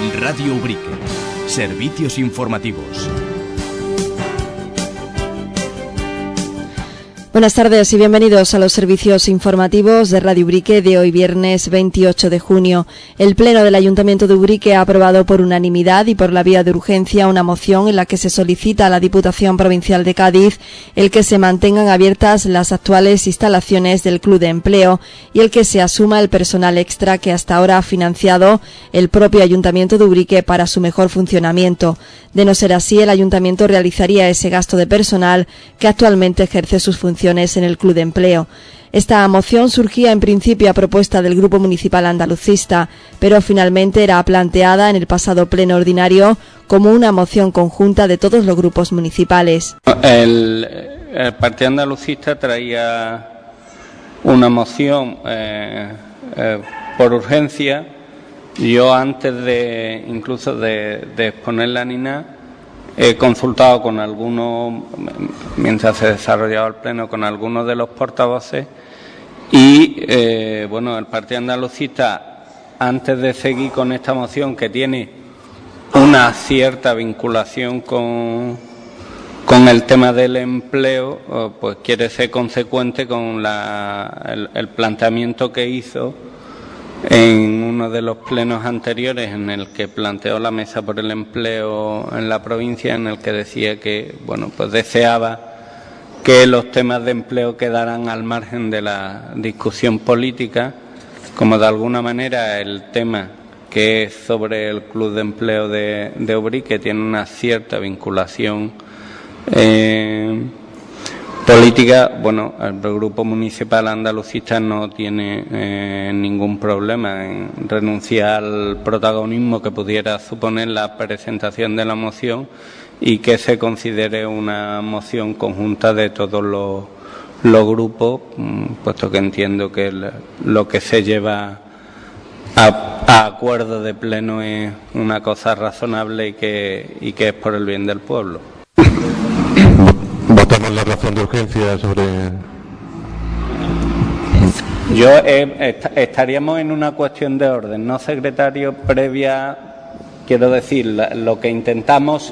Radio Ubrique. Servicios informativos. Buenas tardes y bienvenidos a los servicios informativos de Radio Ubrique de hoy viernes 28 de junio. El Pleno del Ayuntamiento de Ubrique ha aprobado por unanimidad y por la vía de urgencia una moción en la que se solicita a la Diputación Provincial de Cádiz el que se mantengan abiertas las actuales instalaciones del Club de Empleo y el que se asuma el personal extra que hasta ahora ha financiado el propio Ayuntamiento de Ubrique para su mejor funcionamiento. De no ser así, el Ayuntamiento realizaría ese gasto de personal que actualmente ejerce sus funciones en el Club de Empleo. Esta moción surgía en principio a propuesta del Grupo Municipal Andalucista, pero finalmente era planteada en el pasado pleno ordinario como una moción conjunta de todos los grupos municipales. El Partido Andalucista traía una moción por urgencia. Yo antes de incluso de exponerla ni nada, he consultado con algunos, mientras se desarrollaba el pleno, con algunos de los portavoces y, el Partido Andalucista, antes de seguir con esta moción que tiene una cierta vinculación con el tema del empleo, pues quiere ser consecuente con el planteamiento que hizo en uno de los plenos anteriores en el que planteó la Mesa por el Empleo en la provincia, en el que decía que, deseaba que los temas de empleo quedaran al margen de la discusión política, como de alguna manera el tema que es sobre el Club de Empleo de Ubrique tiene una cierta vinculación política. El Grupo Municipal Andalucista no tiene ningún problema en renunciar al protagonismo que pudiera suponer la presentación de la moción y que se considere una moción conjunta de todos los grupos, puesto que entiendo que lo que se lleva a acuerdo de pleno es una cosa razonable y que es por el bien del pueblo. Votamos la razón de urgencia sobre... Estaríamos en una cuestión de orden, ¿no, secretario? Previa, quiero decir, lo que intentamos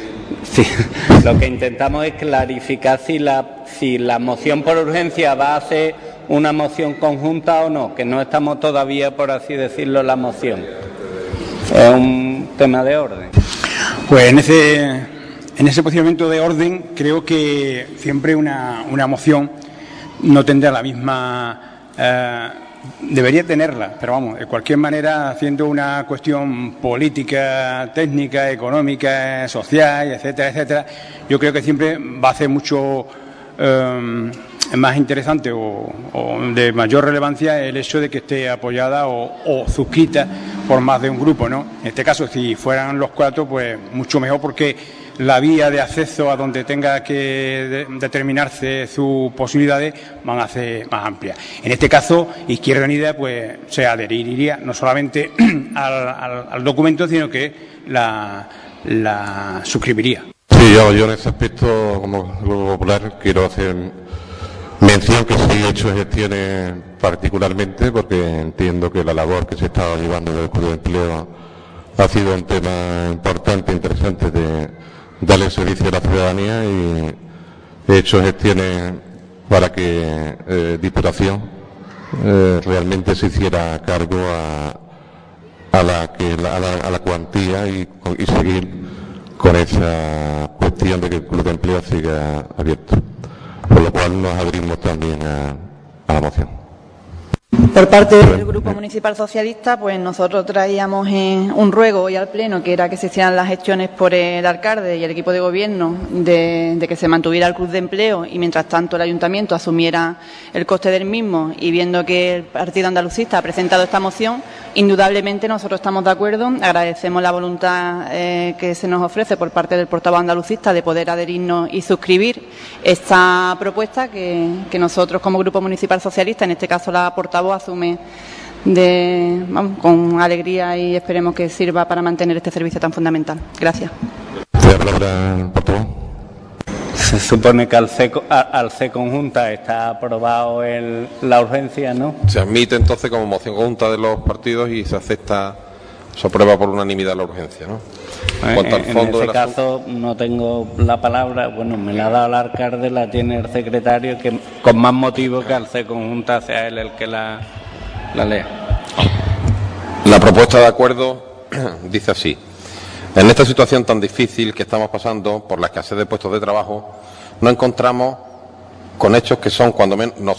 es clarificar si la moción por urgencia va a ser una moción conjunta o no, que no estamos todavía, por así decirlo, la moción. Es un tema de orden. Pues en ese posicionamiento de orden, creo que siempre una moción no tendrá la misma... debería tenerla, pero vamos, de cualquier manera, haciendo una cuestión política, técnica, económica, social, etcétera, etcétera, yo creo que siempre va a ser mucho más interesante o de mayor relevancia el hecho de que esté apoyada o suscrita por más de un grupo, ¿no? En este caso, si fueran los cuatro, pues mucho mejor, porque la vía de acceso a donde tenga que determinarse sus posibilidades van a ser más amplias. En este caso, Izquierda Unida pues se adheriría no solamente al documento, sino que la suscribiría. Sí, yo en ese aspecto, como Grupo Popular, quiero hacer mención que sí he hecho gestiones particularmente, porque entiendo que la labor que se está llevando del Club de Empleo ha sido un tema importante, interesante de darle servicio a la ciudadanía, y he hecho gestiones para que Diputación realmente se hiciera cargo a la cuantía y seguir con esa cuestión de que el Club de Empleo siga abierto, por lo cual nos adherimos también a la moción. Por parte del Grupo Municipal Socialista, pues nosotros traíamos un ruego hoy al Pleno, que era que se hicieran las gestiones por el alcalde y el equipo de gobierno de que se mantuviera el Club de Empleo y mientras tanto el Ayuntamiento asumiera el coste del mismo, y viendo que el Partido Andalucista ha presentado esta moción, indudablemente nosotros estamos de acuerdo, agradecemos la voluntad que se nos ofrece por parte del portavoz andalucista de poder adherirnos y suscribir esta propuesta que nosotros como Grupo Municipal Socialista, en este caso la portavoz, asume con alegría, y esperemos que sirva para mantener este servicio tan fundamental. Gracias. Se supone que al C conjunta está aprobado la urgencia, ¿no? Se admite entonces como moción conjunta de los partidos y se acepta se aprueba por unanimidad la urgencia, ¿no? En ese caso no tengo la palabra, bueno, me la ha dado el alcalde, la tiene el secretario, que con más motivo que al ser conjunta sea él el que la lea. La propuesta de acuerdo dice así: en esta situación tan difícil que estamos pasando por la escasez de puestos de trabajo, nos encontramos con hechos que son cuando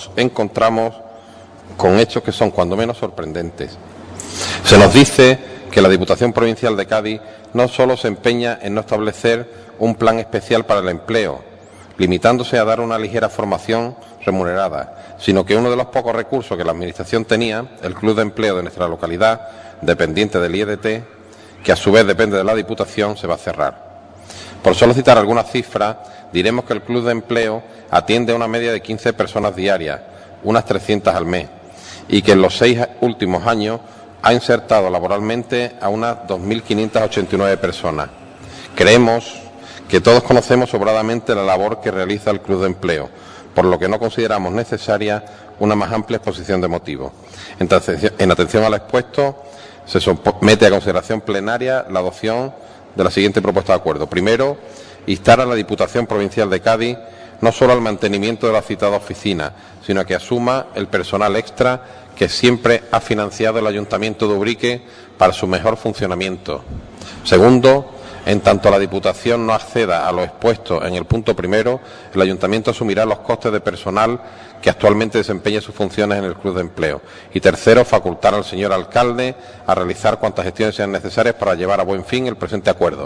menos sorprendentes. Se nos dice que la Diputación Provincial de Cádiz no solo se empeña en no establecer un plan especial para el empleo, limitándose a dar una ligera formación remunerada, sino que uno de los pocos recursos que la Administración tenía, el Club de Empleo de nuestra localidad, dependiente del IEDT, que a su vez depende de la Diputación, se va a cerrar. Por solo citar algunas cifras, diremos que el Club de Empleo atiende a una media de 15 personas diarias, unas 300 al mes, y que en los 6 últimos años ha insertado laboralmente a unas 2.589 personas. Creemos que todos conocemos sobradamente la labor que realiza el Club de Empleo, por lo que no consideramos necesaria una más amplia exposición de motivos. Entonces, en atención al expuesto, se somete a consideración plenaria la adopción de la siguiente propuesta de acuerdo. Primero, instar a la Diputación Provincial de Cádiz no solo al mantenimiento de la citada oficina, sino que asuma el personal extra que siempre ha financiado el Ayuntamiento de Ubrique para su mejor funcionamiento. Segundo, en tanto la Diputación no acceda a lo expuesto en el punto primero, el Ayuntamiento asumirá los costes de personal que actualmente desempeña sus funciones en el Club de Empleo. Y tercero, facultar al señor alcalde a realizar cuantas gestiones sean necesarias para llevar a buen fin el presente acuerdo.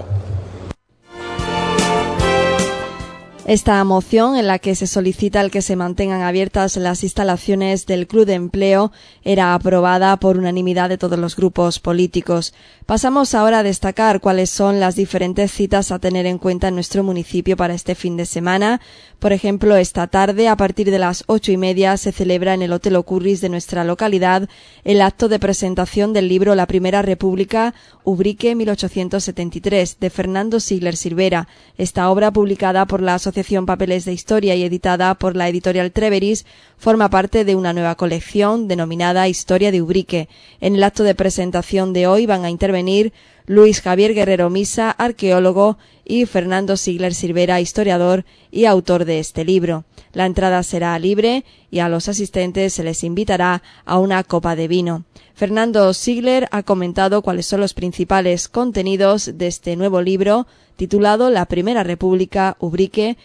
Esta moción, en la que se solicita el que se mantengan abiertas las instalaciones del Club de Empleo, era aprobada por unanimidad de todos los grupos políticos. Pasamos ahora a destacar cuáles son las diferentes citas a tener en cuenta en nuestro municipio para este fin de semana. Por ejemplo, esta tarde, a partir de las 8:30, se celebra en el Hotel Ocurris de nuestra localidad el acto de presentación del libro La Primera República, Ubrique 1873, de Fernando Sigler Silvera. Esta obra, publicada por la Asociación Papeles de Historia y editada por la editorial Treveris, forma parte de una nueva colección denominada Historia de Ubrique. En el acto de presentación de hoy van a intervenir Luis Javier Guerrero Misa, arqueólogo, y Fernando Sigler Silvera, historiador y autor de este libro. La entrada será libre y a los asistentes se les invitará a una copa de vino. Fernando Sigler ha comentado cuáles son los principales contenidos de este nuevo libro, titulado La Primera República, Ubrique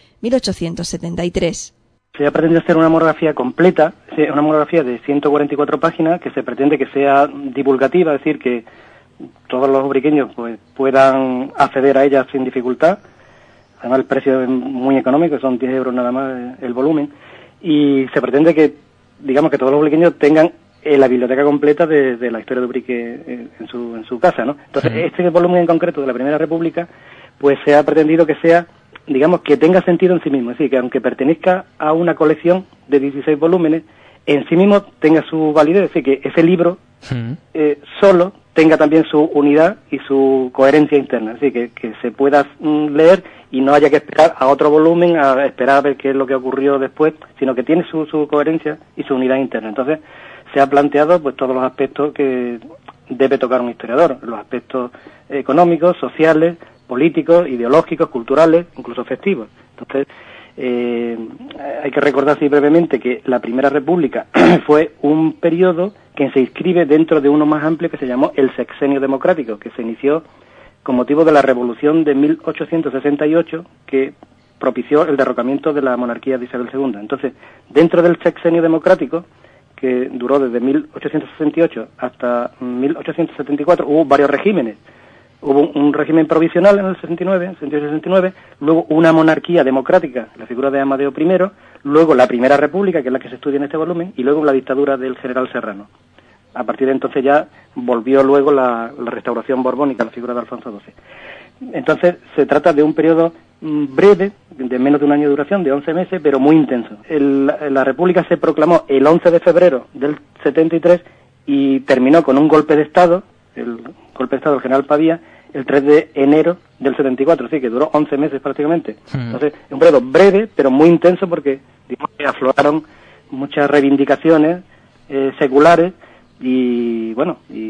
1873. Se ha pretendido hacer una monografía completa, una monografía de 144 páginas, que se pretende que sea divulgativa, es decir, que todos los ubriqueños pues puedan acceder a ella sin dificultad. Además, el precio es muy económico, son 10 euros nada más el volumen, y se pretende que, digamos, que todos los ubriqueños tengan la biblioteca completa de la historia de Ubrique en su casa, ¿no? Entonces, este volumen en concreto de la Primera República, pues se ha pretendido que sea, digamos, que tenga sentido en sí mismo, es decir, que aunque pertenezca a una colección de 16 volúmenes, en sí mismo tenga su validez, es decir, que ese libro solo tenga también su unidad y su coherencia interna, es decir, que se pueda leer y no haya que esperar a otro volumen, a esperar a ver qué es lo que ocurrió después, sino que tiene su coherencia y su unidad interna. Entonces, se ha planteado pues todos los aspectos que debe tocar un historiador, los aspectos económicos, sociales, políticos, ideológicos, culturales, incluso festivos. Entonces, hay que recordar así brevemente que la Primera República fue un periodo que se inscribe dentro de uno más amplio que se llamó el Sexenio Democrático, que se inició con motivo de la Revolución de 1868, que propició el derrocamiento de la monarquía de Isabel II. Entonces, dentro del Sexenio Democrático, que duró desde 1868 hasta 1874, hubo varios regímenes. Hubo un régimen provisional en el 68-69, luego una monarquía democrática, la figura de Amadeo I, luego la Primera República, que es la que se estudia en este volumen, y luego la dictadura del general Serrano. A partir de entonces ya volvió luego la restauración borbónica, la figura de Alfonso XII. Entonces se trata de un periodo breve, de menos de un año de duración, de 11 meses, pero muy intenso. La República se proclamó el 11 de febrero del 73 y terminó con un golpe de Estado, el golpe de Estado del general Pavía, el 3 de enero del 74, así que duró 11 meses prácticamente. Entonces, es un periodo breve, pero muy intenso porque, digamos, que afloraron muchas reivindicaciones seculares y, bueno, y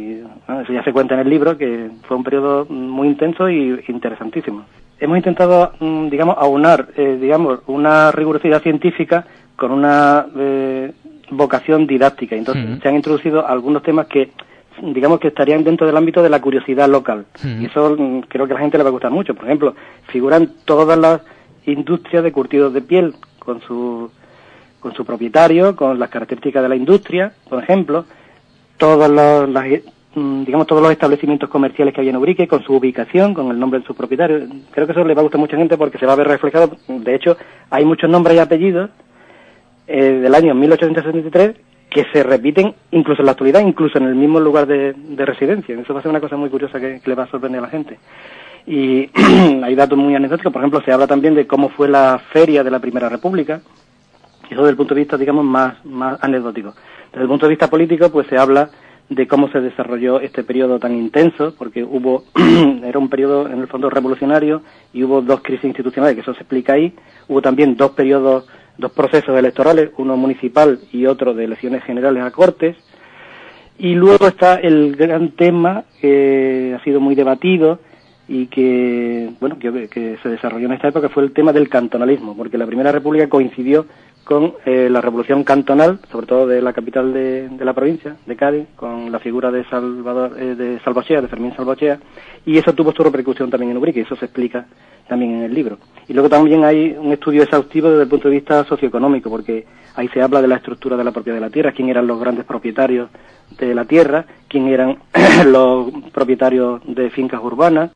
¿no? Eso ya se cuenta en el libro, que fue un periodo muy intenso y interesantísimo. Hemos intentado, aunar, una rigurosidad científica con una vocación didáctica. Entonces se han introducido algunos temas que estarían dentro del ámbito de la curiosidad local. Y eso creo que a la gente le va a gustar mucho. Por ejemplo, figuran todas las industrias de curtidos de piel con su propietario, con las características de la industria, por ejemplo, todos los establecimientos comerciales que hay en Ubrique, con su ubicación, con el nombre de su propietario. Creo que eso le va a gustar a mucha gente porque se va a ver reflejado. De hecho, hay muchos nombres y apellidos del año 1873 que se repiten incluso en la actualidad, incluso en el mismo lugar de residencia. Eso va a ser una cosa muy curiosa que le va a sorprender a la gente. Y hay datos muy anecdóticos. Por ejemplo, se habla también de cómo fue la feria de la Primera República. Eso desde el punto de vista, más anecdótico. Desde el punto de vista político, pues se habla de cómo se desarrolló este periodo tan intenso, porque era un periodo en el fondo revolucionario y hubo dos crisis institucionales, que eso se explica ahí. Hubo también dos procesos electorales, uno municipal y otro de elecciones generales a Cortes. Y luego está el gran tema que ha sido muy debatido y que se desarrolló en esta época, fue el tema del cantonalismo, porque la Primera República coincidió con la revolución cantonal, sobre todo de la capital de la provincia, de Cádiz, con la figura de Salvochea, de Fermín Salvochea, y eso tuvo su repercusión también en Ubrique, y eso se explica también en el libro. Y luego también hay un estudio exhaustivo desde el punto de vista socioeconómico, porque ahí se habla de la estructura de la propiedad de la tierra, quién eran los grandes propietarios de la tierra, quién eran los propietarios de fincas urbanas.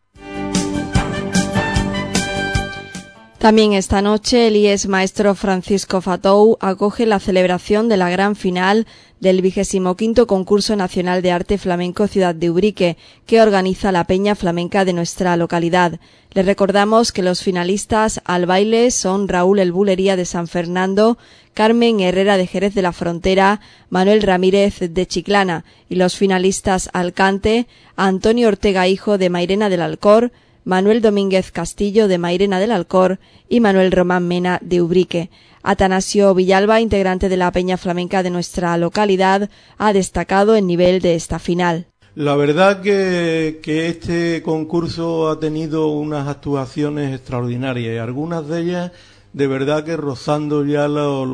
También esta noche el IES Maestro Francisco Fatou acoge la celebración de la gran final del 25º Concurso Nacional de Arte Flamenco Ciudad de Ubrique, que organiza la Peña Flamenca de nuestra localidad. Les recordamos que los finalistas al baile son Raúl El Bulería de San Fernando, Carmen Herrera de Jerez de la Frontera, Manuel Ramírez de Chiclana, y los finalistas al cante, Antonio Ortega Hijo de Mairena del Alcor, Manuel Domínguez Castillo de Mairena del Alcor y Manuel Román Mena de Ubrique. Atanasio Villalba, integrante de la Peña Flamenca de nuestra localidad, ha destacado el nivel de esta final. La verdad que este concurso ha tenido unas actuaciones extraordinarias y algunas de ellas de verdad que rozando ya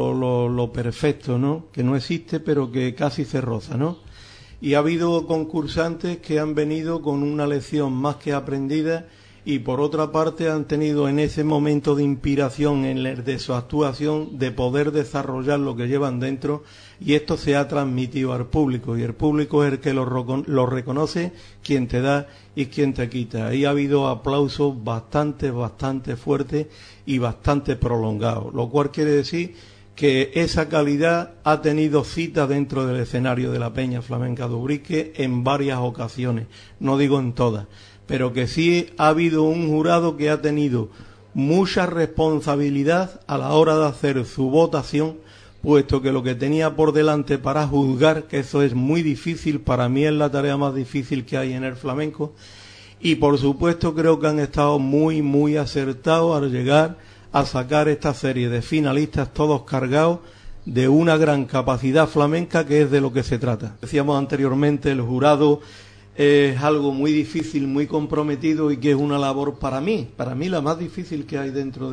lo perfecto, ¿no? Que no existe pero que casi se roza, ¿no? Y ha habido concursantes que han venido con una lección más que aprendida y por otra parte han tenido en ese momento de inspiración de su actuación de poder desarrollar lo que llevan dentro, y esto se ha transmitido al público y el público es el que lo reconoce, quien te da y quien te quita. Ahí ha habido aplausos bastante fuertes y bastante prolongados, lo cual quiere decir que esa calidad ha tenido cita dentro del escenario de la Peña Flamenca de Ubrique en varias ocasiones, no digo en todas, pero que sí ha habido un jurado que ha tenido mucha responsabilidad a la hora de hacer su votación, puesto que lo que tenía por delante para juzgar, que eso es muy difícil, para mí es la tarea más difícil que hay en el flamenco, y por supuesto creo que han estado muy acertados al llegar a sacar esta serie de finalistas todos cargados de una gran capacidad flamenca, que es de lo que se trata. Decíamos anteriormente, el jurado es algo muy difícil, muy comprometido y que es una labor para mí la más difícil que hay dentro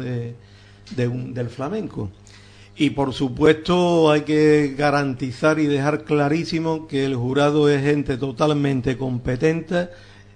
del flamenco. Y por supuesto hay que garantizar y dejar clarísimo que el jurado es gente totalmente competente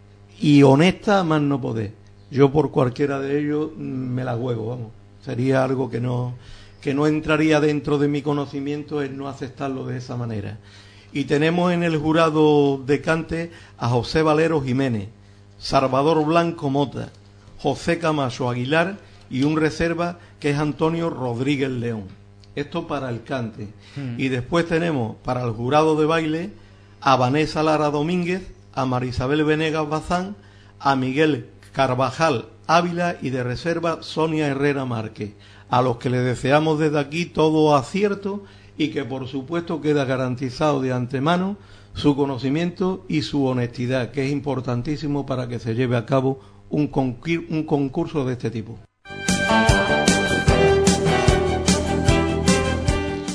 y honesta a más no poder. Yo por cualquiera de ellos me la juego, vamos. Sería algo que no entraría dentro de mi conocimiento el no aceptarlo de esa manera. Y tenemos en el jurado de cante a José Valero Jiménez, Salvador Blanco Mota, José Camacho Aguilar y un reserva que es Antonio Rodríguez León. Esto para el cante. Y después tenemos para el jurado de baile a Vanessa Lara Domínguez, a Marisabel Venegas Bazán, a Miguel Carvajal Ávila y de reserva Sonia Herrera Márquez, a los que les deseamos desde aquí todo acierto y que por supuesto queda garantizado de antemano su conocimiento y su honestidad, que es importantísimo para que se lleve a cabo un concurso de este tipo.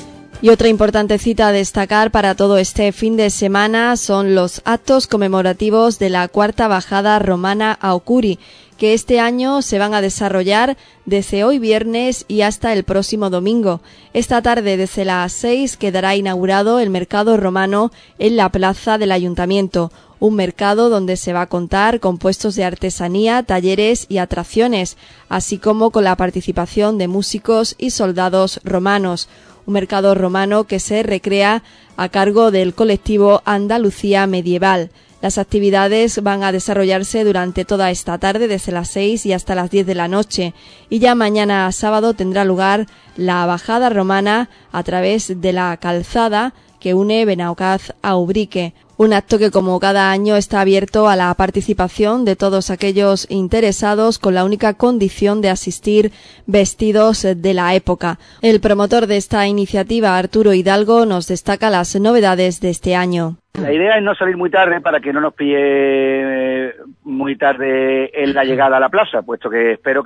Y otra importante cita a destacar para todo este fin de semana son los actos conmemorativos de la cuarta bajada romana a Ocuri, que este año se van a desarrollar desde hoy viernes y hasta el próximo domingo. Esta tarde, desde las 6, quedará inaugurado el mercado romano en la plaza del Ayuntamiento, un mercado donde se va a contar con puestos de artesanía, talleres y atracciones, así como con la participación de músicos y soldados romanos. Un mercado romano que se recrea a cargo del colectivo Andalucía Medieval. Las actividades van a desarrollarse durante toda esta tarde, desde las 6 y hasta las 10 de la noche. Y ya mañana sábado tendrá lugar la bajada romana a través de la calzada que une Benaocaz a Ubrique. Un acto que, como cada año, está abierto a la participación de todos aquellos interesados, con la única condición de asistir vestidos de la época. El promotor de esta iniciativa, Arturo Hidalgo, nos destaca las novedades de este año. La idea es no salir muy tarde para que no nos pille muy tarde en la llegada a la plaza, puesto que espero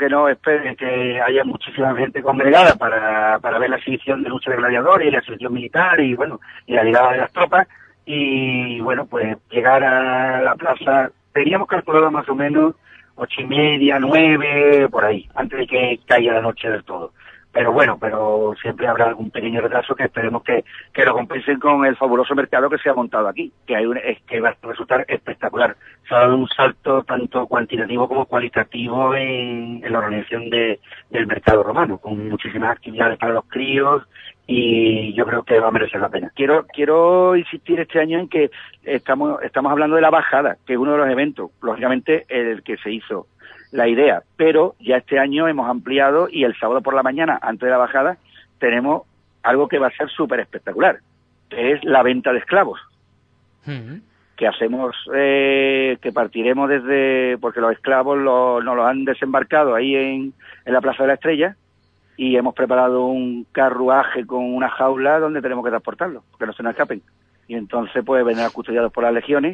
que haya muchísima gente congregada para ver la exhibición de lucha de gladiadores y la exhibición militar y la llegada de las tropas. Y bueno, pues llegar a la plaza, teníamos calculado más o menos 8:30, 9, por ahí, antes de que caiga la noche del todo. Pero siempre habrá algún pequeño retraso que esperemos que lo compensen con el fabuloso mercado que se ha montado aquí, que va a resultar espectacular. Se ha dado un salto tanto cuantitativo como cualitativo en la organización del mercado romano, con muchísimas actividades para los críos, y yo creo que va a merecer la pena. Quiero insistir este año en que estamos hablando de la bajada, que es uno de los eventos, lógicamente el que se hizo la idea, pero ya este año hemos ampliado y el sábado por la mañana, antes de la bajada, tenemos algo que va a ser súper espectacular, que es la venta de esclavos. Que hacemos, que partiremos porque los esclavos nos los han desembarcado ahí en la Plaza de la Estrella, y hemos preparado un carruaje con una jaula donde tenemos que transportarlos, que no se nos escapen. Y entonces pues vendrán custodiados por las legiones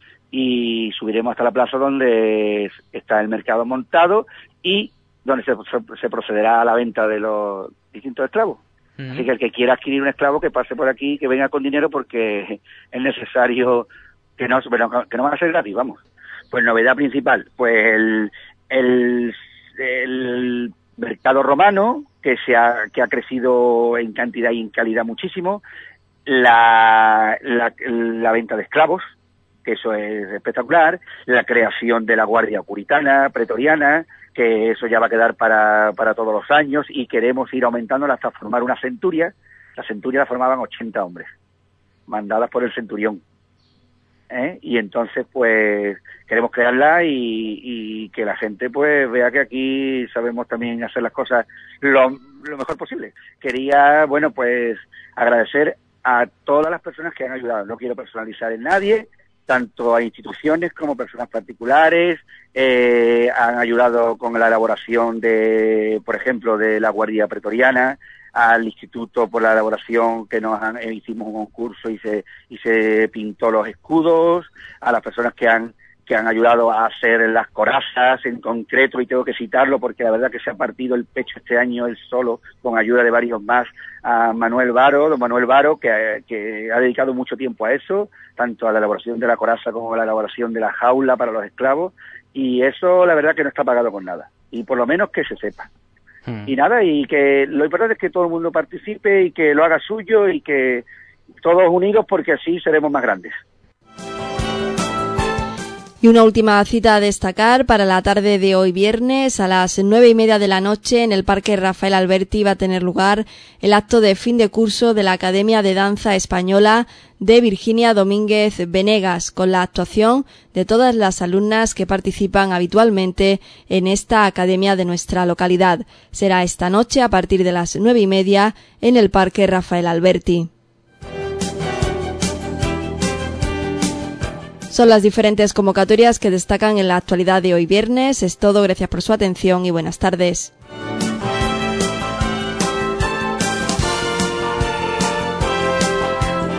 y subiremos hasta la plaza donde está el mercado montado y donde se procederá a la venta de los distintos esclavos. Así que el que quiera adquirir un esclavo, que pase por aquí, que venga con dinero, porque es necesario que no van a ser gratis, vamos. Pues novedad principal, pues el mercado romano, que ha crecido en cantidad y en calidad muchísimo, la venta de esclavos, que eso es espectacular, la creación de la Guardia Puritana, Pretoriana, que eso ya va a quedar para todos los años, y queremos ir aumentándola hasta formar una centuria. La centuria la formaban 80 hombres, mandadas por el centurión. Y entonces pues queremos crearla y que la gente pues vea que aquí sabemos también hacer las cosas lo mejor posible. Quería, pues agradecer a todas las personas que han ayudado. No quiero personalizar en nadie, tanto a instituciones como personas particulares. Han ayudado con la elaboración por ejemplo, de la Guardia Pretoriana, al instituto por la elaboración que hicimos un concurso y se pintó los escudos, a las personas que han ayudado a hacer las corazas en concreto, y tengo que citarlo porque la verdad que se ha partido el pecho este año él solo, con ayuda de varios más, a don Manuel Varo, que ha dedicado mucho tiempo a eso, tanto a la elaboración de la coraza como a la elaboración de la jaula para los esclavos, y eso la verdad que no está pagado con nada, y por lo menos que se sepa. Y nada, y que lo importante es que todo el mundo participe y que lo haga suyo y que todos unidos, porque así seremos más grandes. Y una última cita a destacar para la tarde de hoy viernes. A las 9:30 de la noche, en el Parque Rafael Alberti, va a tener lugar el acto de fin de curso de la Academia de Danza Española de Virginia Domínguez Venegas, con la actuación de todas las alumnas que participan habitualmente en esta academia de nuestra localidad. Será esta noche a partir de las 9:30 en el Parque Rafael Alberti. Son las diferentes convocatorias que destacan en la actualidad de hoy viernes. Es todo, gracias por su atención y buenas tardes.